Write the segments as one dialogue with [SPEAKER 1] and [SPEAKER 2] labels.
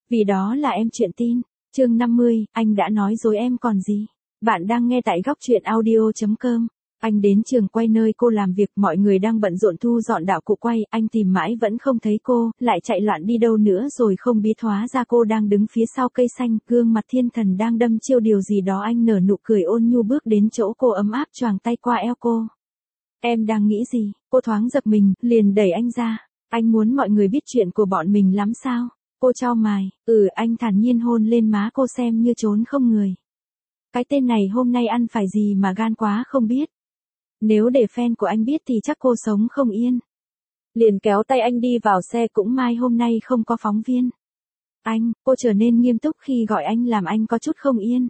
[SPEAKER 1] Vì đó là em chuyện tin. Chương 50, anh đã nói dối em còn gì. Bạn đang nghe tại góc truyện audio.com. Anh đến trường quay nơi cô làm việc, mọi người đang bận rộn thu dọn đạo cụ quay, anh tìm mãi vẫn không thấy cô, lại chạy loạn đi đâu nữa rồi không biết, hóa ra cô đang đứng phía sau cây xanh, gương mặt thiên thần đang đâm chiêu điều gì đó. Anh nở nụ cười ôn nhu bước đến chỗ cô, ấm áp choàng tay qua eo cô. Em đang nghĩ gì? Cô thoáng giật mình, liền đẩy anh ra. Anh muốn mọi người biết chuyện của bọn mình lắm sao? Cô chau mày, anh thản nhiên hôn lên má cô xem như trốn không người. Cái tên này hôm nay ăn phải gì mà gan quá không biết. Nếu để fan của anh biết thì chắc cô sống không yên. Liền kéo tay anh đi vào xe, cũng may hôm nay không có phóng viên. Anh, cô trở nên nghiêm túc khi gọi anh, làm anh có chút không yên.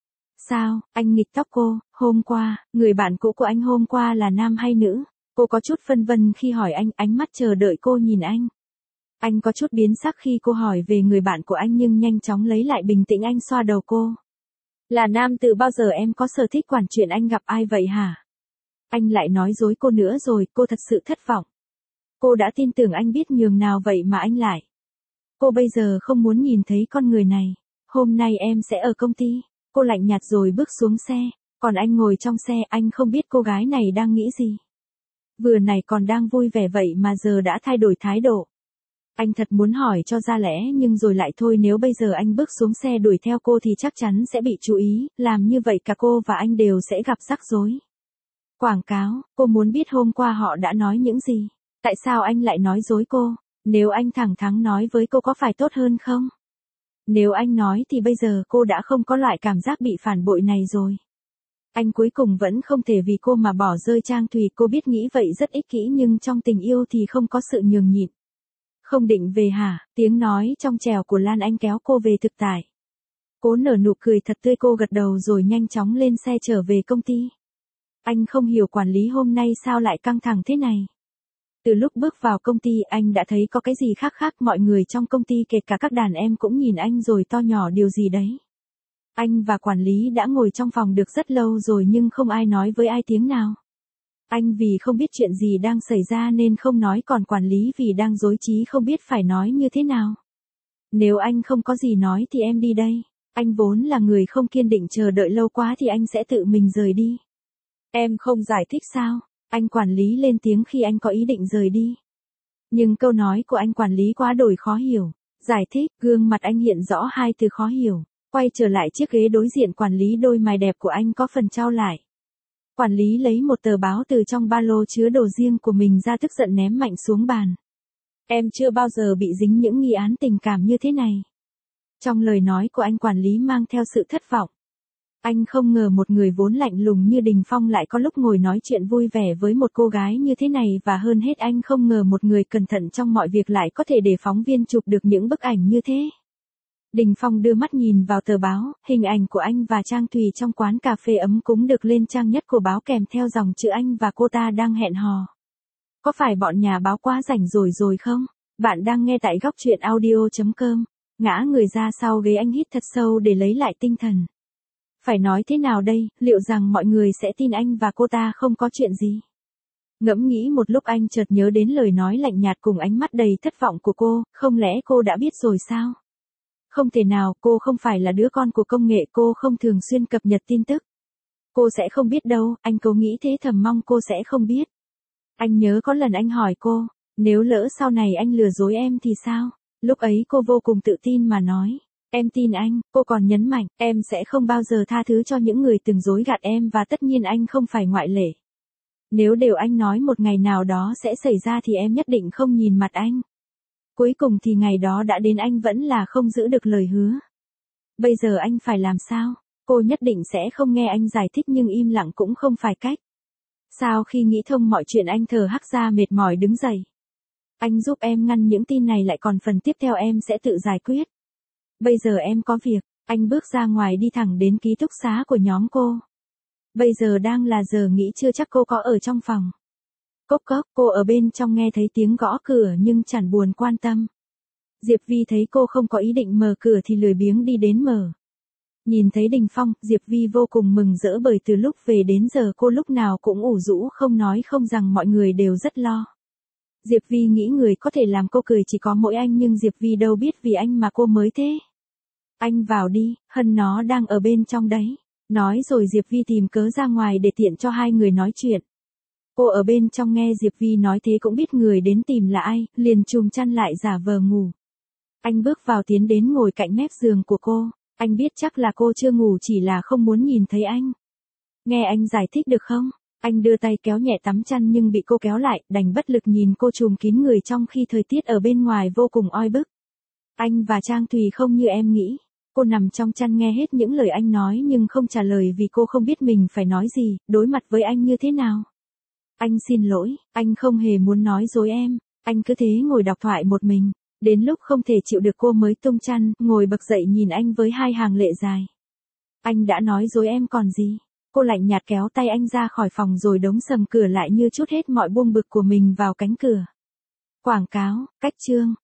[SPEAKER 1] Sao? Anh nghịch tóc cô, hôm qua, người bạn cũ của anh hôm qua là nam hay nữ? Cô có chút phân vân khi hỏi anh, ánh mắt chờ đợi cô nhìn anh. Anh có chút biến sắc khi cô hỏi về người bạn của anh nhưng nhanh chóng lấy lại bình tĩnh. Anh xoa đầu cô. Là nam. Từ bao giờ em có sở thích quản chuyện anh gặp ai vậy hả? Anh lại nói dối cô nữa rồi, cô thật sự thất vọng. Cô đã tin tưởng anh biết nhường nào vậy mà anh lại. Cô bây giờ không muốn nhìn thấy con người này. Hôm nay em sẽ ở công ty. Cô lạnh nhạt rồi bước xuống xe. Còn anh ngồi trong xe, anh không biết cô gái này đang nghĩ gì. Vừa nãy còn đang vui vẻ vậy mà giờ đã thay đổi thái độ. Anh thật muốn hỏi cho ra lẽ nhưng rồi lại thôi, nếu bây giờ anh bước xuống xe đuổi theo cô thì chắc chắn sẽ bị chú ý, làm như vậy cả cô và anh đều sẽ gặp rắc rối. Quảng cáo, cô muốn biết hôm qua họ đã nói những gì, tại sao anh lại nói dối cô, nếu anh thẳng thắn nói với cô có phải tốt hơn không? Nếu anh nói thì bây giờ cô đã không có loại cảm giác bị phản bội này rồi. Anh cuối cùng vẫn không thể vì cô mà bỏ rơi Trang Thùy, cô biết nghĩ vậy rất ích kỷ nhưng trong tình yêu thì không có sự nhường nhịn. Không định về hả? Tiếng nói trong trẻo của Lan Anh kéo cô về thực tại. Cô nở nụ cười thật tươi, cô gật đầu rồi nhanh chóng lên xe trở về công ty. Anh không hiểu quản lý hôm nay sao lại căng thẳng thế này. Từ lúc bước vào công ty anh đã thấy có cái gì khác khác, mọi người trong công ty kể cả các đàn em cũng nhìn anh rồi to nhỏ điều gì đấy. Anh và quản lý đã ngồi trong phòng được rất lâu rồi nhưng không ai nói với ai tiếng nào. Anh vì không biết chuyện gì đang xảy ra nên không nói, còn quản lý vì đang rối trí không biết phải nói như thế nào. Nếu anh không có gì nói thì em đi đây. Anh vốn là người không kiên định, chờ đợi lâu quá thì anh sẽ tự mình rời đi. Em không giải thích sao? Anh quản lý lên tiếng khi anh có ý định rời đi. Nhưng câu nói của anh quản lý quá đổi khó hiểu. Giải thích, gương mặt anh hiện rõ hai từ khó hiểu. Quay trở lại chiếc ghế đối diện quản lý, đôi mày đẹp của anh có phần chau lại. Quản lý lấy một tờ báo từ trong ba lô chứa đồ riêng của mình ra, tức giận ném mạnh xuống bàn. Em chưa bao giờ bị dính những nghi án tình cảm như thế này. Trong lời nói của anh quản lý mang theo sự thất vọng. Anh không ngờ một người vốn lạnh lùng như Đình Phong lại có lúc ngồi nói chuyện vui vẻ với một cô gái như thế này, và hơn hết anh không ngờ một người cẩn thận trong mọi việc lại có thể để phóng viên chụp được những bức ảnh như thế. Đình Phong đưa mắt nhìn vào tờ báo, hình ảnh của anh và Trang Thùy trong quán cà phê ấm cúng được lên trang nhất của báo kèm theo dòng chữ anh và cô ta đang hẹn hò. Có phải bọn nhà báo quá rảnh rồi không? Bạn đang nghe tại góc truyện audio.com. Ngã người ra sau ghế, anh hít thật sâu để lấy lại tinh thần. Phải nói thế nào đây, liệu rằng mọi người sẽ tin anh và cô ta không có chuyện gì? Ngẫm nghĩ một lúc anh chợt nhớ đến lời nói lạnh nhạt cùng ánh mắt đầy thất vọng của cô, không lẽ cô đã biết rồi sao? Không thể nào, cô không phải là đứa con của công nghệ, cô không thường xuyên cập nhật tin tức. Cô sẽ không biết đâu, anh cố nghĩ thế, thầm mong cô sẽ không biết. Anh nhớ có lần anh hỏi cô, nếu lỡ sau này anh lừa dối em thì sao? Lúc ấy cô vô cùng tự tin mà nói, em tin anh. Cô còn nhấn mạnh, em sẽ không bao giờ tha thứ cho những người từng dối gạt em, và tất nhiên anh không phải ngoại lệ. Nếu điều anh nói một ngày nào đó sẽ xảy ra thì em nhất định không nhìn mặt anh. Cuối cùng thì ngày đó đã đến, anh vẫn là không giữ được lời hứa. Bây giờ anh phải làm sao? Cô nhất định sẽ không nghe anh giải thích nhưng im lặng cũng không phải cách. Sau khi nghĩ thông mọi chuyện anh thở hắt ra mệt mỏi đứng dậy. Anh giúp em ngăn những tin này lại, còn phần tiếp theo em sẽ tự giải quyết. Bây giờ em có việc. Anh bước ra ngoài đi thẳng đến ký túc xá của nhóm cô. Bây giờ đang là giờ nghỉ trưa, chắc cô có ở trong phòng. Cốc cốc, cô ở bên trong nghe thấy tiếng gõ cửa nhưng chẳng buồn quan tâm. Diệp Vi thấy cô không có ý định mở cửa thì lười biếng đi đến mở. Nhìn thấy Đình Phong, Diệp Vi vô cùng mừng rỡ, bởi từ lúc về đến giờ cô lúc nào cũng ủ rũ không nói không rằng mọi người đều rất lo. Diệp Vi nghĩ người có thể làm cô cười chỉ có mỗi anh nhưng Diệp Vi đâu biết vì anh mà cô mới thế. Anh vào đi, Hân nó đang ở bên trong đấy. Nói rồi Diệp Vi tìm cớ ra ngoài để tiện cho hai người nói chuyện. Cô ở bên trong nghe Diệp Vi nói thế cũng biết người đến tìm là ai, liền chùm chăn lại giả vờ ngủ. Anh bước vào tiến đến ngồi cạnh mép giường của cô. Anh biết chắc là cô chưa ngủ chỉ là không muốn nhìn thấy anh. Nghe anh giải thích được không? Anh đưa tay kéo nhẹ tấm chăn nhưng bị cô kéo lại, đành bất lực nhìn cô trùm kín người trong khi thời tiết ở bên ngoài vô cùng oi bức. Anh và Trang Thùy không như em nghĩ. Cô nằm trong chăn nghe hết những lời anh nói nhưng không trả lời vì cô không biết mình phải nói gì, đối mặt với anh như thế nào. Anh xin lỗi, anh không hề muốn nói dối em. Anh cứ thế ngồi đọc thoại một mình. Đến lúc không thể chịu được cô mới tung chăn, ngồi bật dậy nhìn anh với hai hàng lệ dài. Anh đã nói dối em còn gì. Cô lạnh nhạt kéo tay anh ra khỏi phòng rồi đóng sầm cửa lại như trút hết mọi buông bực của mình vào cánh cửa. Quảng cáo, cách chương.